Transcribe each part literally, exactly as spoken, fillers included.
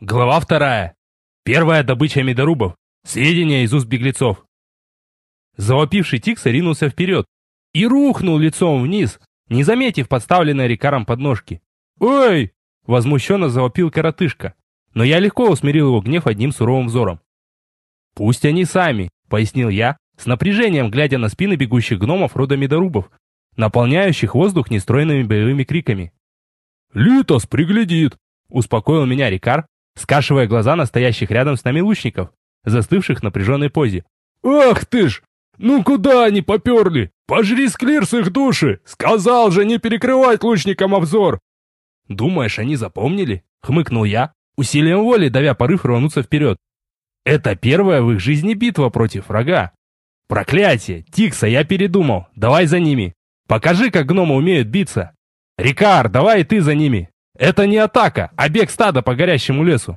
Глава вторая. Первая добыча медорубов. Сведения из уст беглецов. Завопивший Тикса ринулся вперед и рухнул лицом вниз, не заметив подставленной Рикаром подножки. «Ой!» — возмущенно завопил коротышка, но я легко усмирил его гнев одним суровым взором. «Пусть они сами», — пояснил я, с напряжением глядя на спины бегущих гномов рода медорубов, наполняющих воздух нестройными боевыми криками. «Литос приглядит!» — успокоил меня Рикар, скашивая глаза настоящих рядом с нами лучников, застывших в напряженной позе. «Ах ты ж! Ну куда они поперли? Пожри склир с их души! Сказал же не перекрывать лучникам обзор!» «Думаешь, они запомнили?» — хмыкнул я, усилием воли давя порыв рвануться вперед. «Это первая в их жизни битва против врага. Проклятие! Тикса, я передумал. Давай за ними. Покажи, как гномы умеют биться. Рикар, давай и ты за ними. Это не атака, а бег стада по горящему лесу».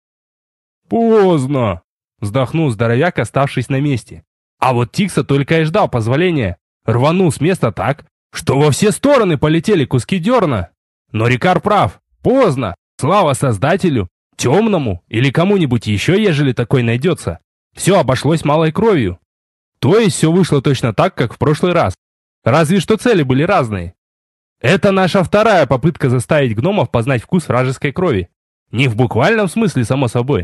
«Поздно!» — вздохнул здоровяк, оставшись на месте. А вот Тикса только и ждал позволения. Рванул с места так, что во все стороны полетели куски дерна. Но Рикар прав. Поздно. Слава Создателю, Темному или кому-нибудь еще, ежели такой найдется. Все обошлось малой кровью. То есть все вышло точно так, как в прошлый раз. Разве что цели были разные. Это наша вторая попытка заставить гномов познать вкус вражеской крови. Не в буквальном смысле, само собой.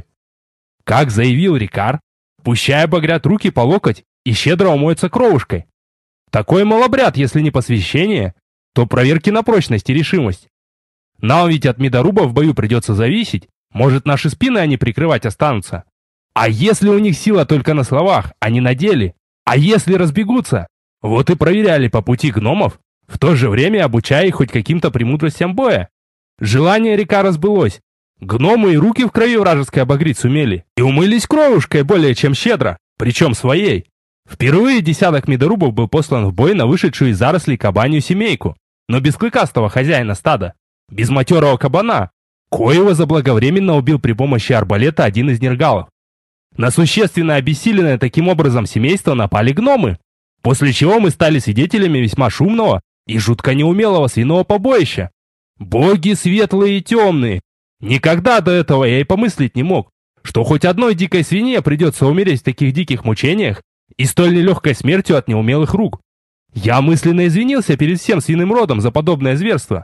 Как заявил Рикар, пущай обогрят руки по локоть и щедро умоются кровушкой. Такой малобряд, если не посвящение, то проверки на прочность и решимость. Нам ведь от медорубов в бою придется зависеть, может, наши спины они прикрывать останутся. А если у них сила только на словах, а не на деле? А если разбегутся? Вот и проверяли по пути гномов, в то же время обучая их хоть каким-то премудростям боя. Желание Рикара сбылось. Гномы и руки в крови вражеской обогреть сумели. И умылись кровушкой более чем щедро, причем своей. Впервые десяток медорубов был послан в бой на вышедшую из зарослей кабанью семейку, но без клыкастого хозяина стада, без матерого кабана, коего заблаговременно убил при помощи арбалета один из нергалов. На существенно обессиленное таким образом семейство напали гномы, после чего мы стали свидетелями весьма шумного и жутко неумелого свиного побоища. Боги светлые и темные! Никогда до этого я и помыслить не мог, что хоть одной дикой свинье придется умереть в таких диких мучениях и столь нелегкой смертью от неумелых рук. Я мысленно извинился перед всем свиным родом за подобное зверство.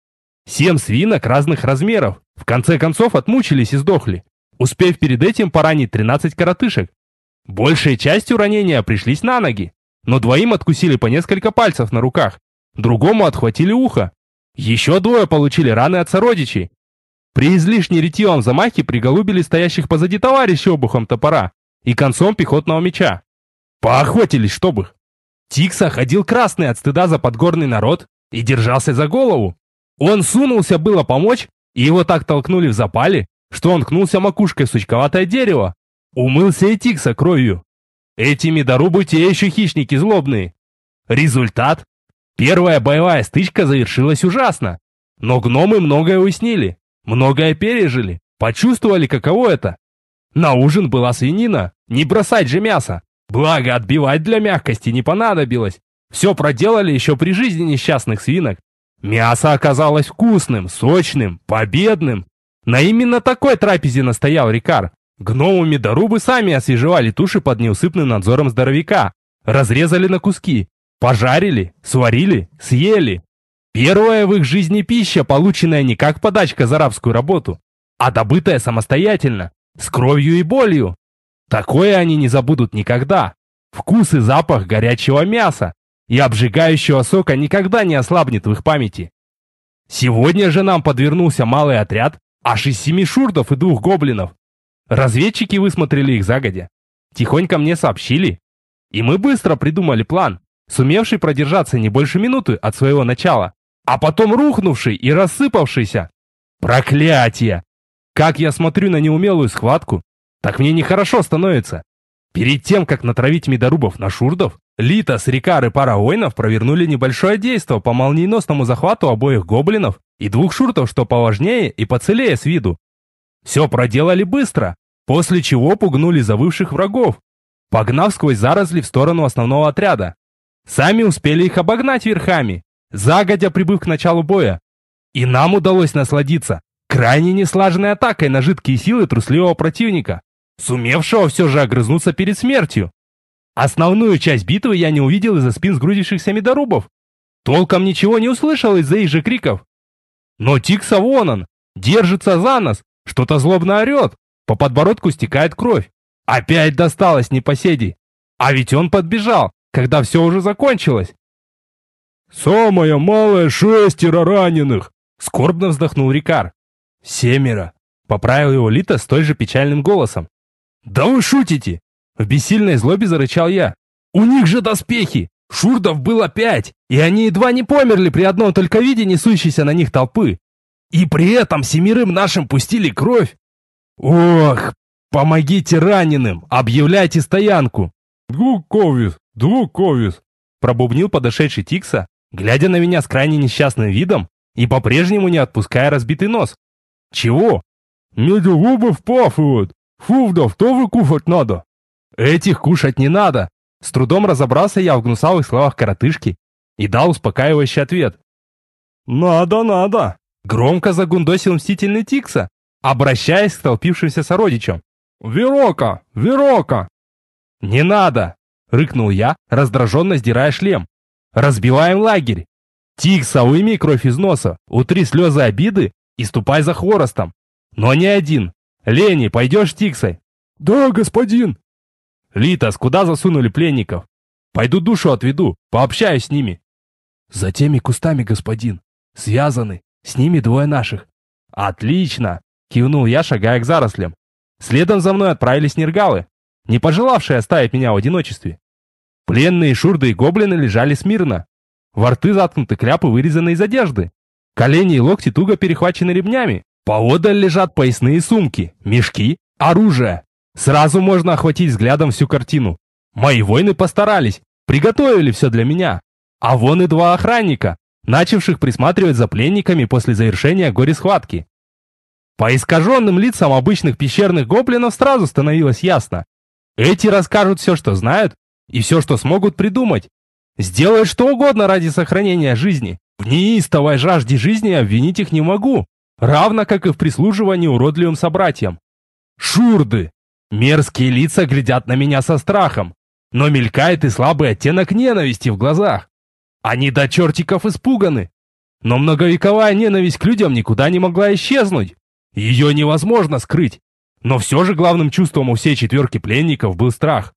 Семь свинок разных размеров в конце концов отмучились и сдохли, успев перед этим поранить тринадцать коротышек. Большей частью ранения пришлись на ноги, но двоим откусили по несколько пальцев на руках, другому отхватили ухо. Еще двое получили раны от сородичей. При излишне ретивом замахе приголубили стоящих позади товарищей обухом топора и концом пехотного меча. Поохотились, чтоб их. Тикса ходил красный от стыда за подгорный народ и держался за голову. Он сунулся было помочь, и его так толкнули в запале, что он ткнулся макушкой в сучковатое дерево. Умылся и Тикса кровью. Эти медорубы те еще хищники злобные. Результат? Первая боевая стычка завершилась ужасно. Но гномы многое уяснили, многое пережили, почувствовали, каково это. На ужин была свинина, не бросать же мясо. Благо, отбивать для мягкости не понадобилось. Все проделали еще при жизни несчастных свинок. Мясо оказалось вкусным, сочным, победным. На именно такой трапезе настоял Рикар. Гномы-медорубы сами освежевали туши под неусыпным надзором здоровяка, разрезали на куски, пожарили, сварили, съели. Первая в их жизни пища, полученная не как подачка за рабскую работу, а добытая самостоятельно, с кровью и болью. Такое они не забудут никогда. Вкус и запах горячего мяса и обжигающего сока никогда не ослабнет в их памяти. Сегодня же нам подвернулся малый отряд, аж из семи шурдов и двух гоблинов. Разведчики высмотрели их загодя. Тихонько мне сообщили. И мы быстро придумали план, сумевший продержаться не больше минуты от своего начала, а потом рухнувший и рассыпавшийся. Проклятие! Как я смотрю на неумелую схватку, так мне нехорошо становится. Перед тем, как натравить медорубов на шурдов, Литос, Рикар и пара воинов провернули небольшое действо по молниеносному захвату обоих гоблинов и двух шуртов, что поважнее и поцелее с виду. Все проделали быстро, после чего пугнули завывших врагов, погнав сквозь заросли в сторону основного отряда. Сами успели их обогнать верхами, загодя прибыв к началу боя. И нам удалось насладиться крайне неслаженной атакой на жидкие силы трусливого противника, сумевшего все же огрызнуться перед смертью. Основную часть битвы я не увидел из-за спин сгрудившихся медорубов. Толком ничего не услышал из-за их же криков. Но Тикса вон он, держится за нос, что-то злобно орет, по подбородку стекает кровь. Опять досталось непоседи. А ведь он подбежал, когда все уже закончилось. «Самое малое шестеро раненых!» — скорбно вздохнул Рикар. «Семеро!» — поправил его Лита столь же печальным голосом. «Да вы шутите!» — в бессильной злобе зарычал я. «У них же доспехи! Шурдов было пять, и они едва не померли при одном только виде несущейся на них толпы. И при этом семерым нашим пустили кровь! Ох, помогите раненым, объявляйте стоянку!» «Двуковис, двуковис!» — пробубнил подошедший Тикса, глядя на меня с крайне несчастным видом и по-прежнему не отпуская разбитый нос. «Чего?» «Медюгубы впафывают! Фувдов тоже кушать надо!» «Этих кушать не надо!» С трудом разобрался я в гнусавых словах коротышки и дал успокаивающий ответ. «Надо, надо!» Громко загундосил мстительный Тикса, обращаясь к столпившимся сородичам. «Верока! Верока!» «Не надо!» — рыкнул я, раздраженно сдирая шлем. «Разбиваем лагерь! Тикса, уйми кровь из носа, утри слезы обиды и ступай за хворостом. Но не один. Лени, пойдешь с Тиксой?» «Да, господин!» «Литос, куда засунули пленников? Пойду душу отведу, пообщаюсь с ними». «За теми кустами, господин. Связаны, с ними двое наших». «Отлично!» — кивнул я, шагая к зарослям. Следом за мной отправились нергалы, не пожелавшие оставить меня в одиночестве. Пленные шурды и гоблины лежали смирно. Во рты заткнуты кляпы, вырезанные из одежды. Колени и локти туго перехвачены ремнями. Поодаль лежат поясные сумки, мешки, оружие. Сразу можно охватить взглядом всю картину. Мои воины постарались, приготовили все для меня. А вон и два охранника, начавших присматривать за пленниками после завершения горе-схватки. По искаженным лицам обычных пещерных гоблинов сразу становилось ясно. Эти расскажут все, что знают, и все, что смогут придумать. Сделают что угодно ради сохранения жизни. В неистовой жажде жизни обвинить их не могу, равно как и в прислуживании уродливым собратьям. Шурды! Мерзкие лица глядят на меня со страхом, но мелькает и слабый оттенок ненависти в глазах. Они до чертиков испуганы. Но многовековая ненависть к людям никуда не могла исчезнуть. Ее невозможно скрыть. Но все же главным чувством у всей четверки пленников был страх.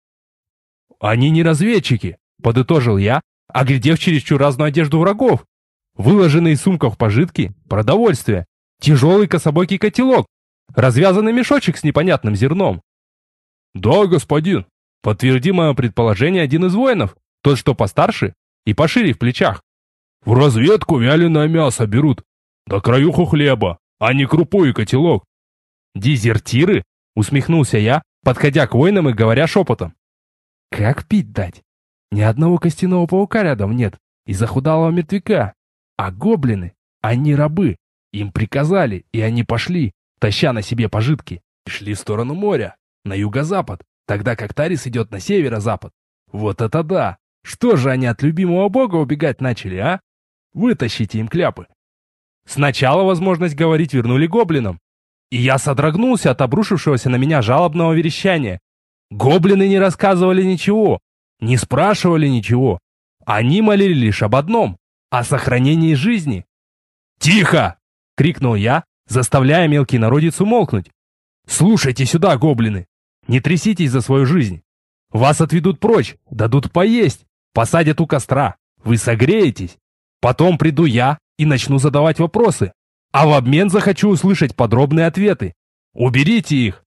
«Они не разведчики», — подытожил я, оглядев чересчур разную одежду врагов. Выложенные из сумков пожитки, продовольствие, тяжелый кособокий котелок, развязанный мешочек с непонятным зерном. «Да, господин», — подтвердил мое предположение один из воинов, тот, что постарше и пошире в плечах. «В разведку вяленое мясо берут, да краюху хлеба, а не крупу и котелок». «Дезертиры?» — усмехнулся я, подходя к воинам и говоря шепотом. «Как пить дать? Ни одного костяного паука рядом нет и захудалого мертвяка. А гоблины, они рабы, им приказали, и они пошли, таща на себе пожитки. Шли в сторону моря, на юго-запад, тогда как Тарис идет на северо-запад. Вот это да! Что же они от любимого бога убегать начали, а? Вытащите им кляпы». Сначала возможность говорить вернули гоблинам, и я содрогнулся от обрушившегося на меня жалобного верещания. Гоблины не рассказывали ничего, не спрашивали ничего. Они молили лишь об одном — о сохранении жизни. «Тихо!» — крикнул я, заставляя мелкий народец умолкнуть. «Слушайте сюда, гоблины! Не тряситесь за свою жизнь! Вас отведут прочь, дадут поесть, посадят у костра, вы согреетесь. Потом приду я и начну задавать вопросы, а в обмен захочу услышать подробные ответы. Уберите их!»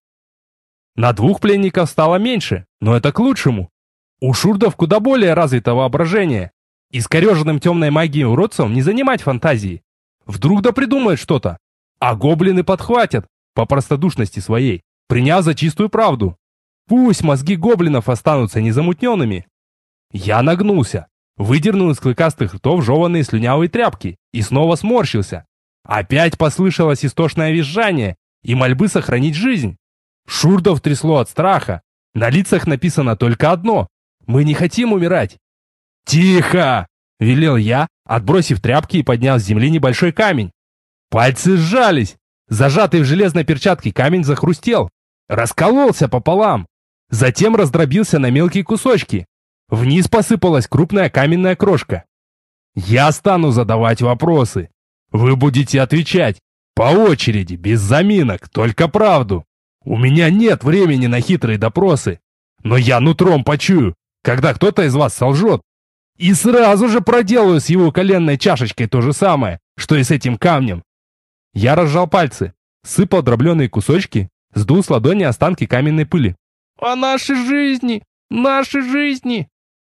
На двух пленников стало меньше, но это к лучшему. У шурдов куда более развито воображение. Искореженным темной магией уродцам не занимать фантазии. Вдруг да придумают что-то. А гоблины подхватят, по простодушности своей, приняв за чистую правду. Пусть мозги гоблинов останутся незамутненными. Я нагнулся, выдернул из клыкастых ртов жеванные слюнявые тряпки и снова сморщился. Опять послышалось истошное визжание и мольбы сохранить жизнь. Шурдов трясло от страха. На лицах написано только одно: мы не хотим умирать. «Тихо!» — велел я, отбросив тряпки и поднял с земли небольшой камень. Пальцы сжались, Зажатый в железной перчатке камень захрустел, раскололся пополам, затем раздробился на мелкие кусочки. Вниз посыпалась крупная каменная крошка. Я стану задавать вопросы. Вы будете отвечать по очереди, без заминок, только правду. У меня нет времени на хитрые допросы, но я нутром почую, когда кто-то из вас солжет. И сразу же проделаю с его коленной чашечкой то же самое, что и с этим камнем. Я разжал пальцы, сыпал дробленые кусочки, сдул с ладони останки каменной пыли. «А наши жизни! Наши жизни!»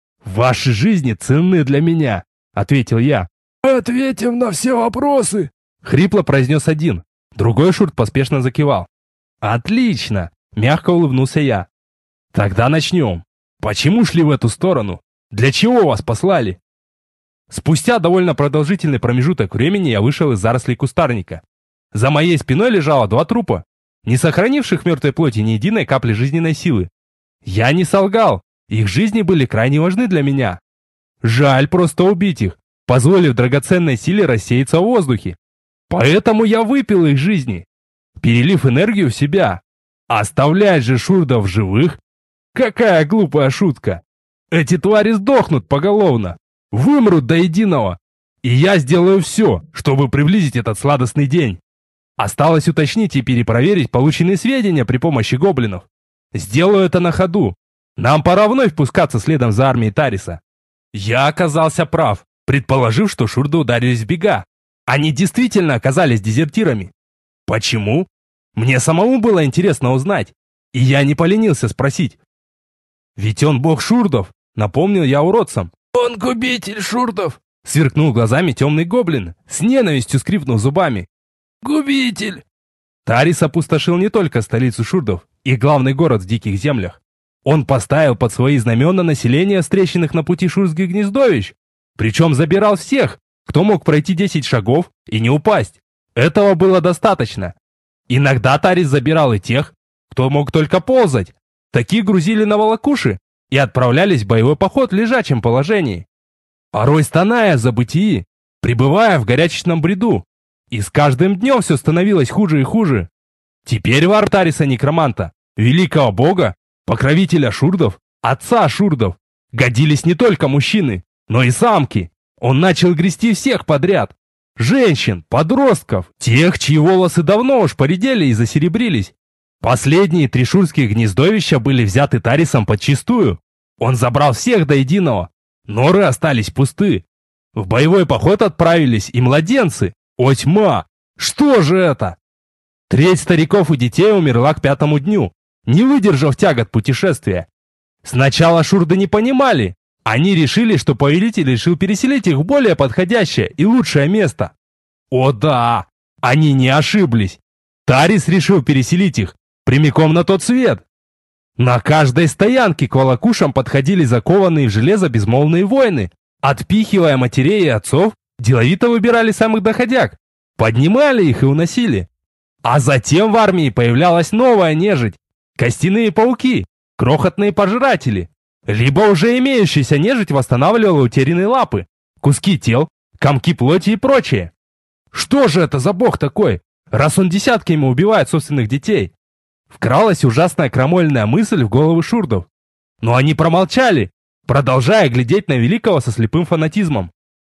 «Ваши жизни ценны для меня», — ответил я. «Ответим на все вопросы», — хрипло произнес один. Другой шурт поспешно закивал. «Отлично!» — мягко улыбнулся я. «Тогда начнем. Почему шли в эту сторону? Для чего вас послали?» Спустя довольно продолжительный промежуток времени я вышел из зарослей кустарника. За моей спиной лежало два трупа, не сохранивших мертвой плоти ни единой капли жизненной силы. Я не солгал, их жизни были крайне важны для меня. Жаль просто убить их, позволив драгоценной силе рассеяться в воздухе. Поэтому я выпил их жизни, перелив энергию в себя. Оставлять же шурдов живых? Какая глупая шутка! Эти твари сдохнут поголовно, вымрут до единого. И я сделаю все, чтобы приблизить этот сладостный день. Осталось уточнить и перепроверить полученные сведения при помощи гоблинов. Сделаю это на ходу. Нам пора вновь пускаться следом за армией Тариса. Я оказался прав, предположив, что шурды ударились в бега. Они действительно оказались дезертирами. Почему? Мне самому было интересно узнать, и я не поленился спросить. Ведь он бог шурдов, напомнил я уродцам. «Он губитель шурдов», — сверкнул глазами темный гоблин, с ненавистью скрипнув зубами. «Губитель!» Тарис опустошил не только столицу шурдов и главный город в диких землях. Он поставил под свои знамена население встреченных на пути шурдских гнездовищ, причем забирал всех, кто мог пройти десять шагов и не упасть. Этого было достаточно. Иногда Тарис забирал и тех, кто мог только ползать. Таких грузили на волокуши и отправлялись в боевой поход в лежачем положении, порой стоная в забытии, пребывая в горячечном бреду. И с каждым днем все становилось хуже и хуже. Теперь в Тариса Некроманта, великого бога, покровителя шурдов, отца шурдов, годились не только мужчины, но и самки. Он начал грести всех подряд. Женщин, подростков, тех, чьи волосы давно уж поредели и засеребрились. Последние три шурдских гнездовища были взяты Тарисом подчистую. Он забрал всех до единого. Норы остались пусты. В боевой поход отправились и младенцы. О тьма! Что же это? Треть стариков и детей умерла к пятому дню, не выдержав тягот путешествия. Сначала шурды не понимали. Они решили, что повелитель решил переселить их в более подходящее и лучшее место. О да! Они не ошиблись. Тарис решил переселить их прямиком на тот свет. На каждой стоянке к волокушам подходили закованные в железо безмолвные воины. Отпихивая матерей и отцов, деловито выбирали самых доходяг, поднимали их и уносили. А затем в армии появлялась новая нежить. Костяные пауки, крохотные пожиратели. Либо уже имеющаяся нежить восстанавливала утерянные лапы, куски тел, комки плоти и прочее. Что же это за бог такой, раз он десятками убивает собственных детей? Вкралась ужасная крамольная мысль в головы шурдов. Но они промолчали, продолжая глядеть на великого со слепым фанатизмом.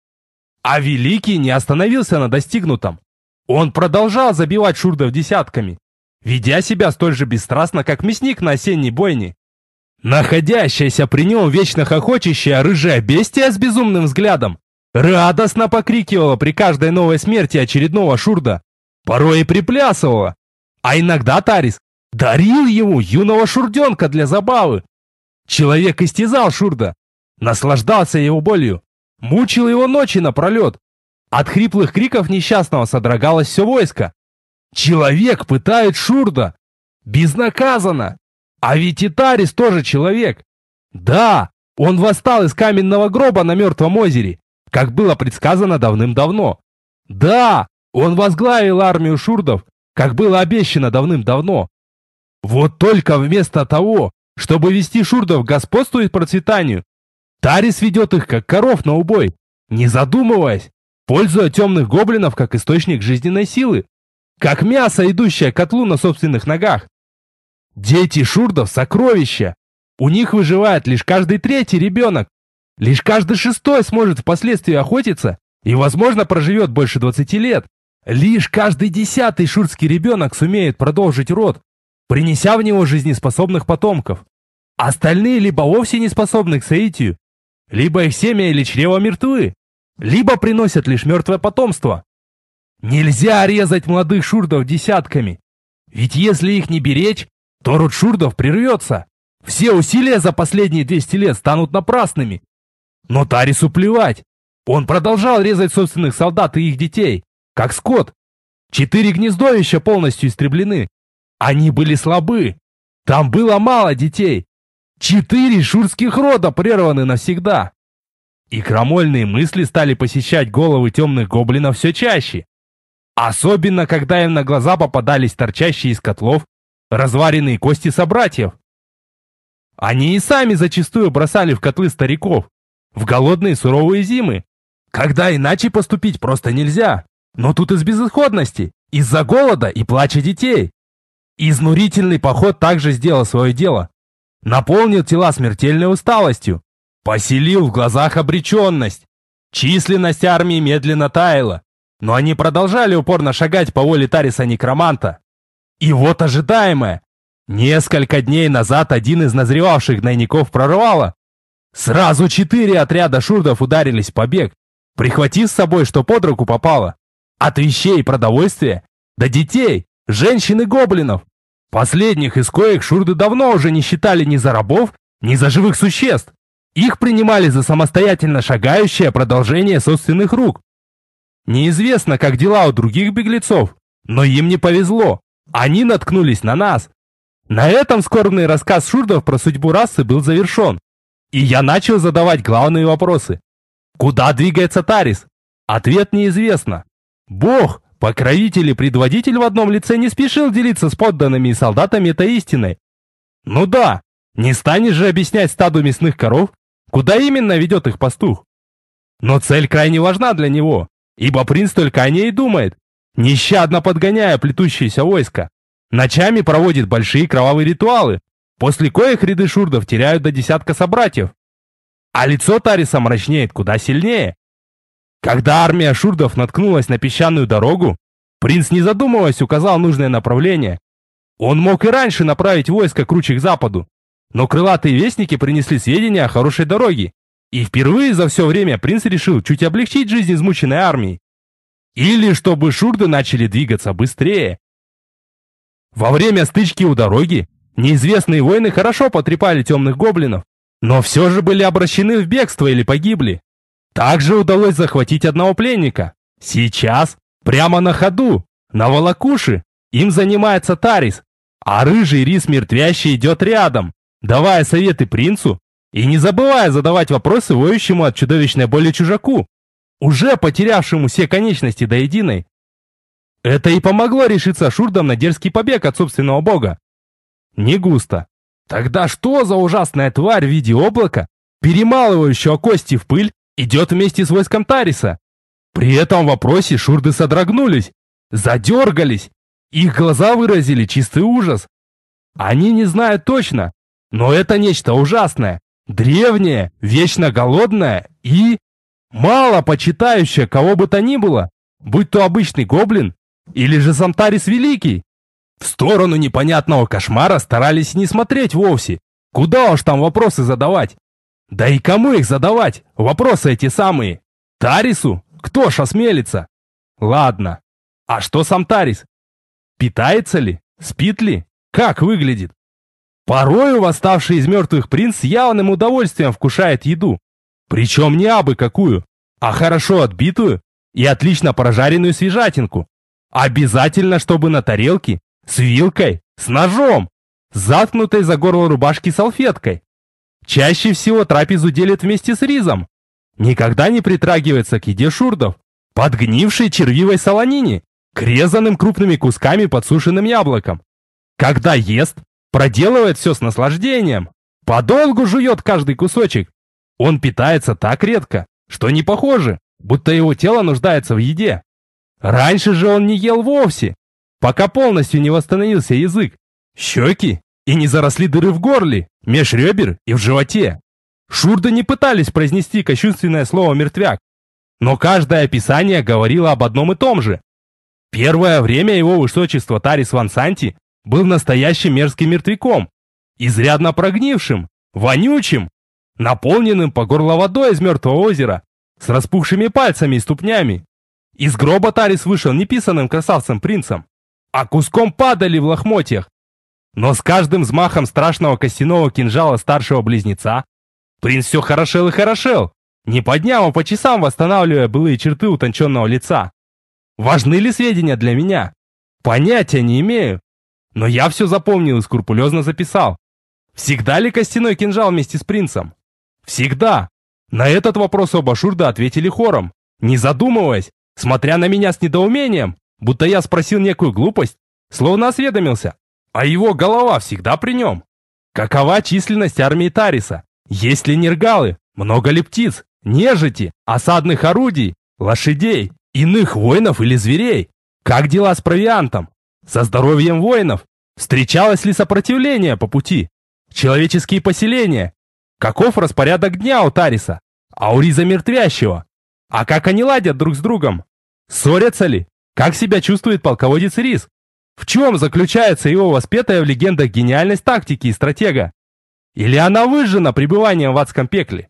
А великий не остановился на достигнутом. Он продолжал забивать шурдов десятками, ведя себя столь же бесстрастно, как мясник на осенней бойне. Находящаяся при нем вечно хохочущая рыжая бестия с безумным взглядом радостно покрикивала при каждой новой смерти очередного шурда, порой и приплясывала. А иногда Тарис дарил ему юного шурденка для забавы. Человек истязал шурда, наслаждался его болью, мучил его ночи напролет. От хриплых криков несчастного содрогалось все войско. Человек пытает шурда. Безнаказанно. А ведь и Тарис тоже человек. Да, он восстал из каменного гроба на мертвом озере, как было предсказано давным-давно. Да, он возглавил армию шурдов, как было обещано давным-давно. Вот только вместо того, чтобы вести шурдов к господству и процветанию, Тарис ведет их, как коров на убой, не задумываясь, пользуя темных гоблинов как источник жизненной силы. как мясо, идущее к котлу на собственных ногах. Дети шурдов – сокровища. У них выживает лишь каждый третий ребенок. Лишь каждый шестой сможет впоследствии охотиться и, возможно, проживет больше двадцати лет. Лишь каждый десятый шурдский ребенок сумеет продолжить род, принеся в него жизнеспособных потомков. Остальные либо вовсе не способны к соитию, либо их семя или чрево мертвы, либо приносят лишь мертвое потомство. Нельзя резать молодых шурдов десятками, ведь если их не беречь, то род шурдов прервется. Все усилия за последние двести лет станут напрасными. Но Тарису плевать. Он продолжал резать собственных солдат и их детей, как скот. Четыре гнездовища полностью истреблены. Они были слабы. Там было мало детей. Четыре шурских рода прерваны навсегда. И крамольные мысли стали посещать головы темных гоблинов все чаще. Особенно, когда им на глаза попадались торчащие из котлов разваренные кости собратьев. Они и сами зачастую бросали в котлы стариков, в голодные суровые зимы, когда иначе поступить просто нельзя. Но тут из безысходности, из-за голода и плача детей. Изнурительный поход также сделал свое дело. Наполнил тела смертельной усталостью, поселил в глазах обреченность. Численность армии медленно таяла, но они продолжали упорно шагать по воле Тариса-некроманта. И вот ожидаемое. Несколько дней назад один из назревавших гнойников прорвало. Сразу четыре отряда шурдов ударились в побег, прихватив с собой, что под руку попало. От вещей и продовольствия до детей, женщин и гоблинов. Последних из коих шурды давно уже не считали ни за рабов, ни за живых существ. Их принимали за самостоятельно шагающее продолжение собственных рук. Неизвестно, как дела у других беглецов, но им не повезло. Они наткнулись на нас. На этом скорбный рассказ шурдов про судьбу расы был завершен. И я начал задавать главные вопросы. Куда двигается Тарис? Ответ неизвестно. Бог, покровитель и предводитель в одном лице не спешил делиться с подданными и солдатами этой истиной. Ну да, не станешь же объяснять стаду мясных коров, куда именно ведет их пастух. Но цель крайне важна для него, ибо принц только о ней и думает, нещадно подгоняя плетущееся войско. Ночами проводит большие кровавые ритуалы, после коих ряды шурдов теряют до десятка собратьев. А лицо Тариса мрачнеет куда сильнее. Когда армия шурдов наткнулась на песчаную дорогу, принц, не задумываясь, указал нужное направление. Он мог и раньше направить войско круче к западу, но крылатые вестники принесли сведения о хорошей дороге, и впервые за все время принц решил чуть облегчить жизнь измученной армии. Или чтобы шурды начали двигаться быстрее. Во время стычки у дороги неизвестные воины хорошо потрепали темных гоблинов, но все же были обращены в бегство или погибли. Также удалось захватить одного пленника. Сейчас, прямо на ходу, на волокуши, им занимается Тарис, а рыжий рис мертвящий идет рядом, давая советы принцу и не забывая задавать вопросы воющему от чудовищной боли чужаку, уже потерявшему все конечности до единой. Это и помогло решиться шурдам на дерзкий побег от собственного бога. Не густо. Тогда что за ужасная тварь в виде облака, перемалывающего кости в пыль, идет вместе с войском Тариса? При этом вопросе шурды содрогнулись, задергались, их глаза выразили чистый ужас. Они не знают точно, но это нечто ужасное, древнее, вечно голодное и мало почитающее кого бы то ни было, будь то обычный гоблин или же сам Тарис Великий. В сторону непонятного кошмара старались не смотреть вовсе. Куда уж там вопросы задавать? Да и кому их задавать? Вопросы эти самые. Тарису? Кто ж осмелится? Ладно. А что сам Тарис? Питается ли? Спит ли? Как выглядит? Порою восставший из мертвых принц с явным удовольствием вкушает еду. Причем не абы какую, а хорошо отбитую и отлично прожаренную свежатинку. Обязательно, чтобы на тарелке, с вилкой, с ножом, заткнутой за горло рубашки салфеткой. Чаще всего трапезу делят вместе с ризом. Никогда не притрагивается к еде шурдов, подгнившей червивой солонине, к резаным крупными кусками подсушенным яблоком. Когда ест, проделывает все с наслаждением, подолгу жует каждый кусочек. Он питается так редко, что не похоже, будто его тело нуждается в еде. Раньше же он не ел вовсе. пока полностью не восстановился язык, щеки и не заросли дыры в горле, меж ребер и в животе. Шурды не пытались произнести кощунственное слово «мертвяк», но каждое описание говорило об одном и том же. Первое время его высочество Тарис Ван Санти был настоящим мерзким мертвяком, изрядно прогнившим, вонючим, наполненным по горло водой из мертвого озера, с распухшими пальцами и ступнями. Из гроба Тарис вышел не писаным красавцем-принцем, а куском падали в лохмотьях. Но с каждым взмахом страшного костяного кинжала старшего близнеца принц все хорошел и хорошел, не по дням, а по часам восстанавливая былые черты утонченного лица. Важны ли сведения для меня? Понятия не имею. Но я все запомнил и скрупулезно записал. Всегда ли костяной кинжал вместе с принцем? Всегда. На этот вопрос оба шурда ответили хором, не задумываясь, смотря на меня с недоумением, будто я спросил некую глупость, словно осведомился. А его голова всегда при нем. Какова численность армии Тариса? Есть ли нергалы? Много ли птиц, нежити, осадных орудий, лошадей, иных воинов или зверей? Как дела с провиантом? Со здоровьем воинов? Встречалось ли сопротивление по пути? Человеческие поселения? Каков распорядок дня у Тариса? А у Риза Мертвящего? А как они ладят друг с другом? Ссорятся ли? Как себя чувствует полководец Риз? В чем заключается его воспетая в легендах гениальность тактики и стратега? Или она выжжена пребыванием в адском пекле?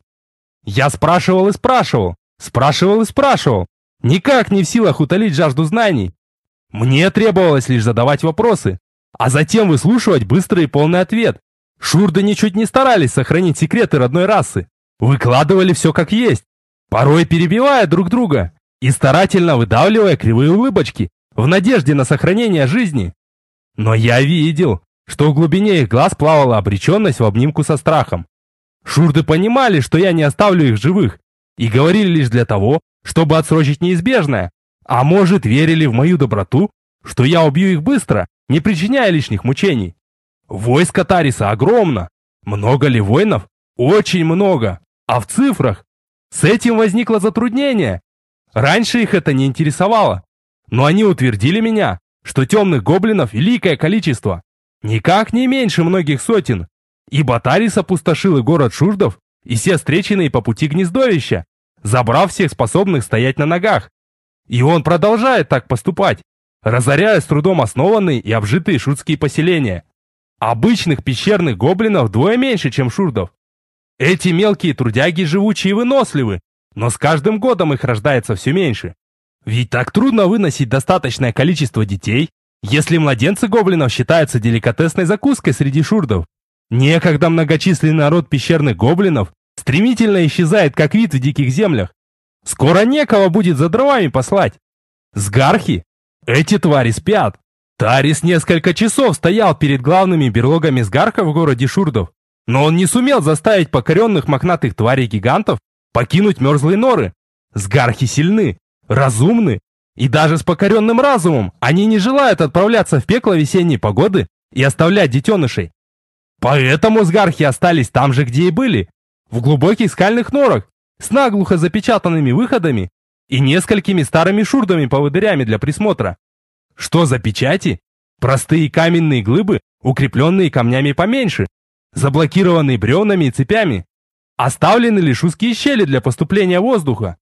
Я спрашивал и спрашивал, спрашивал и спрашивал, никак не в силах утолить жажду знаний. Мне требовалось лишь задавать вопросы, а затем выслушивать быстрый и полный ответ. Шурды ничуть не старались сохранить секреты родной расы, выкладывали все как есть, порой перебивая друг друга и старательно выдавливая кривые улыбочки в надежде на сохранение жизни. Но я видел, что в глубине их глаз плавала обреченность в обнимку со страхом. Шурды понимали, что я не оставлю их живых, и говорили лишь для того, чтобы отсрочить неизбежное, а может, верили в мою доброту, что я убью их быстро, не причиняя лишних мучений. Войско Тариса огромно. Много ли воинов? Очень много. А в цифрах? С этим возникло затруднение. Раньше их это не интересовало. Но они утвердили меня, что темных гоблинов великое количество. Никак не меньше многих сотен. Ибо Тарис опустошил и город шурдов, и все встреченные по пути гнездовища, забрав всех способных стоять на ногах. И он продолжает так поступать, разоряя с трудом основанные и обжитые шурдские поселения. Обычных пещерных гоблинов вдвое меньше, чем шурдов. Эти мелкие трудяги живучие и выносливы, но с каждым годом их рождается все меньше. Ведь так трудно выносить достаточное количество детей, если младенцы гоблинов считаются деликатесной закуской среди шурдов. Некогда многочисленный род пещерных гоблинов стремительно исчезает как вид в диких землях. Скоро некого будет за дровами послать. Сгархи? Эти твари спят. Тарис несколько часов стоял перед главными берлогами сгарха в городе шурдов, но он не сумел заставить покоренных мохнатых тварей-гигантов покинуть мерзлые норы. Сгархи сильны, разумны, и даже с покоренным разумом они не желают отправляться в пекло весенней погоды и оставлять детенышей. Поэтому сгархи остались там же, где и были, в глубоких скальных норах, с наглухо запечатанными выходами и несколькими старыми шурдами-поводырями для присмотра. Что за печати? Простые каменные глыбы, укрепленные камнями поменьше, заблокированные бревнами и цепями. Оставлены лишь узкие щели для поступления воздуха.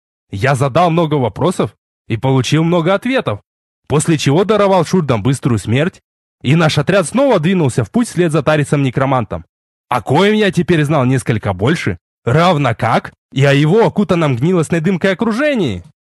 Я задал много вопросов и получил много ответов, после чего даровал шурдам быструю смерть, и наш отряд снова двинулся в путь вслед за Тарисом-некромантом, о коем я теперь знал несколько больше, равно как и о его окутанном гнилостной дымкой окружении.